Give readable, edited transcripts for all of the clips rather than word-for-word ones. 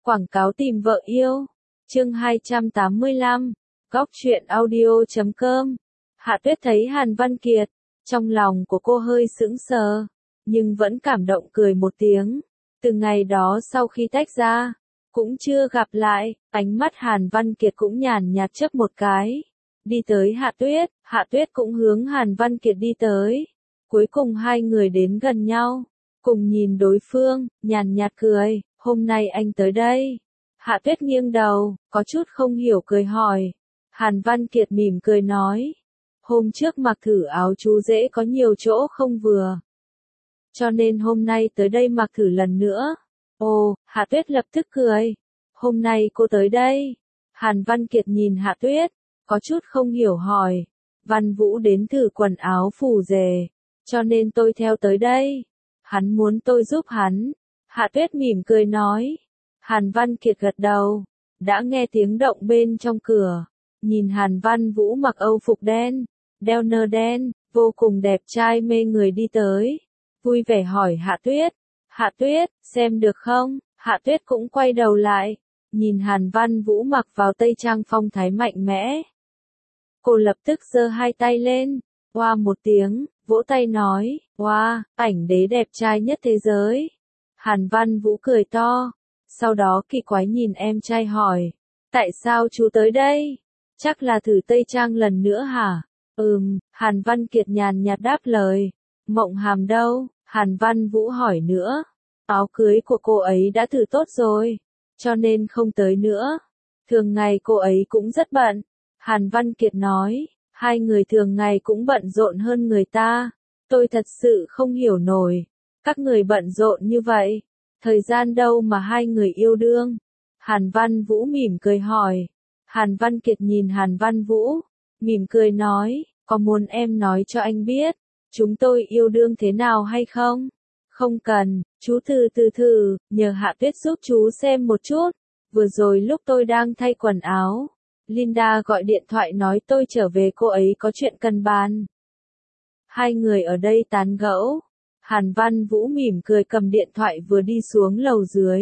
Quảng cáo tìm vợ yêu. Chương 285. Góc truyện audio.com. Hạ Tuyết thấy Hàn Văn Kiệt, trong lòng của cô hơi sững sờ, nhưng vẫn cảm động cười một tiếng. Từ ngày đó sau khi tách ra, cũng chưa gặp lại, ánh mắt Hàn Văn Kiệt cũng nhàn nhạt chớp một cái. Đi tới Hạ Tuyết cũng hướng Hàn Văn Kiệt đi tới. Cuối cùng hai người đến gần nhau, cùng nhìn đối phương, nhàn nhạt cười, hôm nay anh tới đây. Hạ Tuyết nghiêng đầu, có chút không hiểu cười hỏi. Hàn Văn Kiệt mỉm cười nói, hôm trước mặc thử áo chú rể có nhiều chỗ không vừa, cho nên hôm nay tới đây mặc thử lần nữa. Ồ, Hạ Tuyết lập tức cười, hôm nay cô tới đây. Hàn Văn Kiệt nhìn Hạ Tuyết, có chút không hiểu hỏi, Văn Vũ đến thử quần áo phù rể, cho nên tôi theo tới đây. Hắn muốn tôi giúp hắn. Hạ Tuyết mỉm cười nói. Hàn Văn Kiệt gật đầu, đã nghe tiếng động bên trong cửa, nhìn Hàn Văn Vũ mặc âu phục đen, đeo nơ đen, vô cùng đẹp trai mê người đi tới, vui vẻ hỏi Hạ Tuyết, xem được không? Hạ Tuyết cũng quay đầu lại, nhìn Hàn Văn Vũ mặc vào tây trang phong thái mạnh mẽ. Cô lập tức giơ hai tay lên, oa một tiếng, vỗ tay nói, oa, ảnh đế đẹp trai nhất thế giới. Hàn Văn Vũ cười to, sau đó kỳ quái nhìn em trai hỏi, tại sao chú tới đây? Chắc là thử tây trang lần nữa hả? Hàn Văn Kiệt nhàn nhạt đáp lời. Mộng Hàm đâu? Hàn Văn Vũ hỏi nữa. Áo cưới của cô ấy đã thử tốt rồi, cho nên không tới nữa. Thường ngày cô ấy cũng rất bận. Hàn Văn Kiệt nói, hai người thường ngày cũng bận rộn hơn người ta. Tôi thật sự không hiểu nổi, các người bận rộn như vậy, thời gian đâu mà hai người yêu đương? Hàn Văn Vũ mỉm cười hỏi. Hàn Văn Kiệt nhìn Hàn Văn Vũ, mỉm cười nói, có muốn em nói cho anh biết, chúng tôi yêu đương thế nào hay không? Không cần, chú thử, nhờ Hạ Tuyết giúp chú xem một chút. Vừa rồi lúc tôi đang thay quần áo, Linda gọi điện thoại nói tôi trở về, cô ấy có chuyện cần bàn. Hai người ở đây tán gẫu. Hàn Văn Vũ mỉm cười cầm điện thoại vừa đi xuống lầu dưới.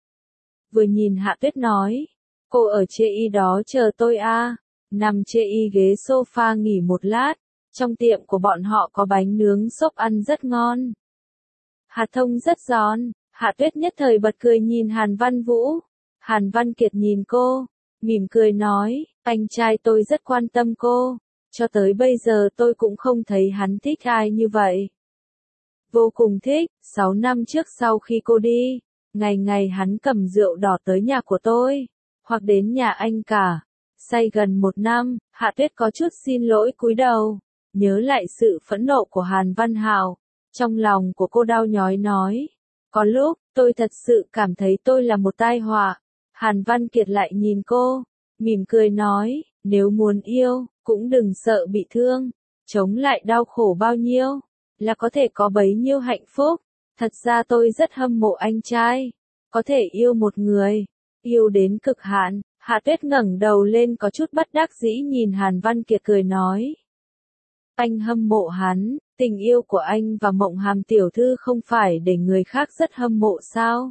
Vừa nhìn Hạ Tuyết nói, cô ở chê y đó chờ tôi à, nằm chê y ghế sofa nghỉ một lát, trong tiệm của bọn họ có bánh nướng xốp ăn rất ngon. Hạt thông rất giòn. Hạ Tuyết nhất thời bật cười nhìn Hàn Văn Vũ. Hàn Văn Kiệt nhìn cô, mỉm cười nói, anh trai tôi rất quan tâm cô, cho tới bây giờ tôi cũng không thấy hắn thích ai như vậy. Vô cùng thích, 6 năm trước sau khi cô đi, ngày ngày hắn cầm rượu đỏ tới nhà của tôi, hoặc đến nhà anh cả. Say gần 1 năm, Hạ Tuyết có chút xin lỗi cúi đầu, nhớ lại sự phẫn nộ của Hàn Văn Hạo. Trong lòng của cô đau nhói nói, có lúc, tôi thật sự cảm thấy tôi là một tai họa. Hàn Văn Kiệt lại nhìn cô, mỉm cười nói, nếu muốn yêu, cũng đừng sợ bị thương, chống lại đau khổ bao nhiêu, là có thể có bấy nhiêu hạnh phúc. Thật ra tôi rất hâm mộ anh trai, có thể yêu một người, yêu đến cực hạn. Hạ Tuyết ngẩng đầu lên có chút bất đắc dĩ nhìn Hàn Văn Kiệt cười nói. Anh hâm mộ hắn, tình yêu của anh và Mộng Hàm tiểu thư không phải để người khác rất hâm mộ sao?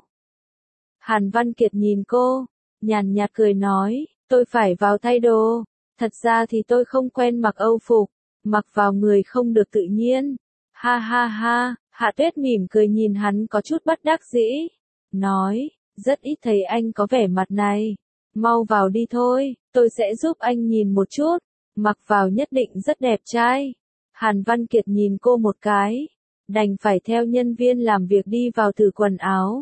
Hàn Văn Kiệt nhìn cô, nhàn nhạt cười nói, tôi phải vào thay đồ, thật ra thì tôi không quen mặc âu phục, mặc vào người không được tự nhiên. Ha ha ha, Hạ Tuyết mỉm cười nhìn hắn có chút bất đắc dĩ, nói, rất ít thấy anh có vẻ mặt này, mau vào đi thôi, tôi sẽ giúp anh nhìn một chút, mặc vào nhất định rất đẹp trai. Hàn Văn Kiệt nhìn cô một cái, đành phải theo nhân viên làm việc đi vào thử quần áo.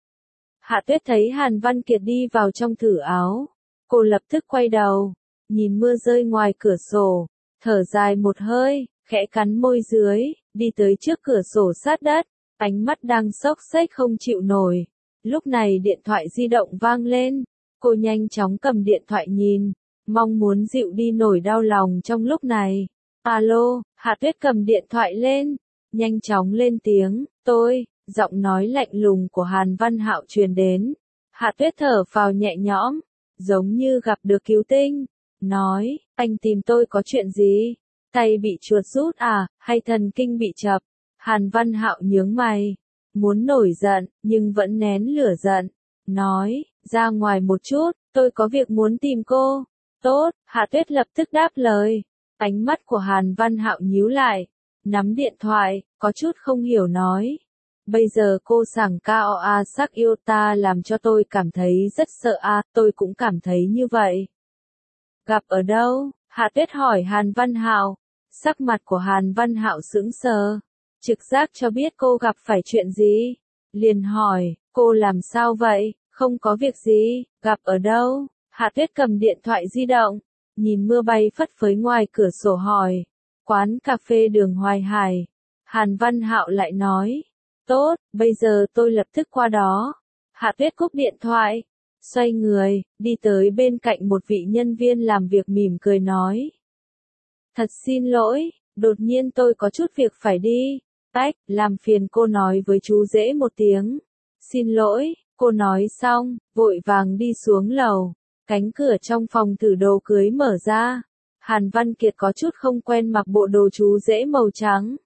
Hạ Tuyết thấy Hàn Văn Kiệt đi vào trong thử áo, cô lập tức quay đầu, nhìn mưa rơi ngoài cửa sổ, thở dài một hơi, khẽ cắn môi dưới, đi tới trước cửa sổ sát đất, ánh mắt đang xốc xếch không chịu nổi. Lúc này điện thoại di động vang lên, cô nhanh chóng cầm điện thoại nhìn, mong muốn dịu đi nỗi đau lòng trong lúc này. Alo, Hạ Tuyết cầm điện thoại lên, nhanh chóng lên tiếng, giọng nói lạnh lùng của Hàn Văn Hạo truyền đến. Hạ Tuyết thở phào nhẹ nhõm, giống như gặp được cứu tinh, nói, anh tìm tôi có chuyện gì? Tay bị chuột rút à, hay thần kinh bị chập? Hàn Văn Hạo nhướng mày, muốn nổi giận, nhưng vẫn nén lửa giận, nói, ra ngoài một chút, tôi có việc muốn tìm cô. Tốt, Hạ Tuyết lập tức đáp lời. Ánh mắt của Hàn Văn Hạo nhíu lại, nắm điện thoại, có chút không hiểu nói. Bây giờ cô sảng cao sắc yêu ta làm cho tôi cảm thấy rất sợ tôi cũng cảm thấy như vậy. Gặp ở đâu? Hạ Tuyết hỏi Hàn Văn Hạo. Sắc mặt của Hàn Văn Hạo sững sờ, trực giác cho biết cô gặp phải chuyện gì. Liền hỏi, cô làm sao vậy? Không có việc gì, gặp ở đâu? Hạ Tuyết cầm điện thoại di động, nhìn mưa bay phất phới ngoài cửa sổ hỏi. Quán cà phê đường Hoài Hải. Hàn Văn Hạo lại nói. Tốt, bây giờ tôi lập tức qua đó. Hạ Tuyết cúp điện thoại, xoay người, đi tới bên cạnh một vị nhân viên làm việc mỉm cười nói. Thật xin lỗi, đột nhiên tôi có chút việc phải đi. Tách, làm phiền cô nói với chú rể một tiếng. Xin lỗi, cô nói xong, vội vàng đi xuống lầu. Cánh cửa trong phòng thử đồ cưới mở ra. Hàn Văn Kiệt có chút không quen mặc bộ đồ chú rể màu trắng.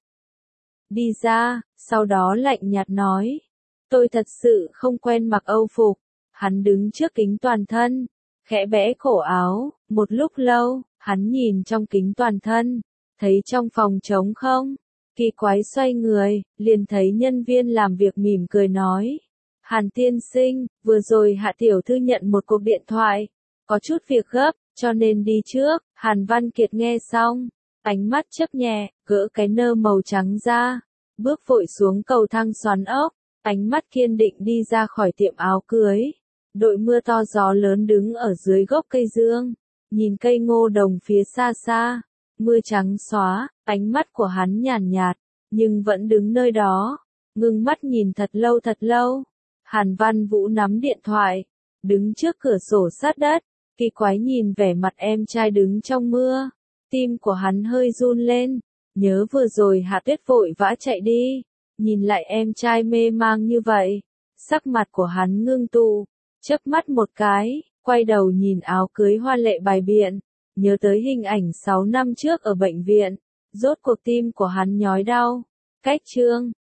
Đi ra, sau đó lạnh nhạt nói. Tôi thật sự không quen mặc Âu phục. Hắn đứng trước kính toàn thân, khẽ bẽ cổ áo, một lúc lâu, hắn nhìn trong kính toàn thân, thấy trong phòng trống không. Kỳ quái xoay người, liền thấy nhân viên làm việc mỉm cười nói. Hàn tiên sinh, vừa rồi Hạ tiểu thư nhận một cuộc điện thoại, có chút việc gấp, cho nên đi trước. Hàn Văn Kiệt nghe xong, ánh mắt chớp nhẹ, gỡ cái nơ màu trắng ra, bước vội xuống cầu thang xoắn ốc, ánh mắt kiên định đi ra khỏi tiệm áo cưới. Đội mưa to gió lớn đứng ở dưới gốc cây dương, nhìn cây ngô đồng phía xa xa, mưa trắng xóa, ánh mắt của hắn nhàn nhạt, nhưng vẫn đứng nơi đó, ngưng mắt nhìn thật lâu. Hàn Văn Vũ nắm điện thoại, đứng trước cửa sổ sát đất, kỳ quái nhìn vẻ mặt em trai đứng trong mưa, tim của hắn hơi run lên, nhớ vừa rồi Hạ Tuyết vội vã chạy đi, nhìn lại em trai mê mang như vậy, sắc mặt của hắn ngưng tụ, chớp mắt một cái, quay đầu nhìn áo cưới hoa lệ bài biện, nhớ tới hình ảnh 6 năm trước ở bệnh viện, rốt cuộc tim của hắn nhói đau. Cách chương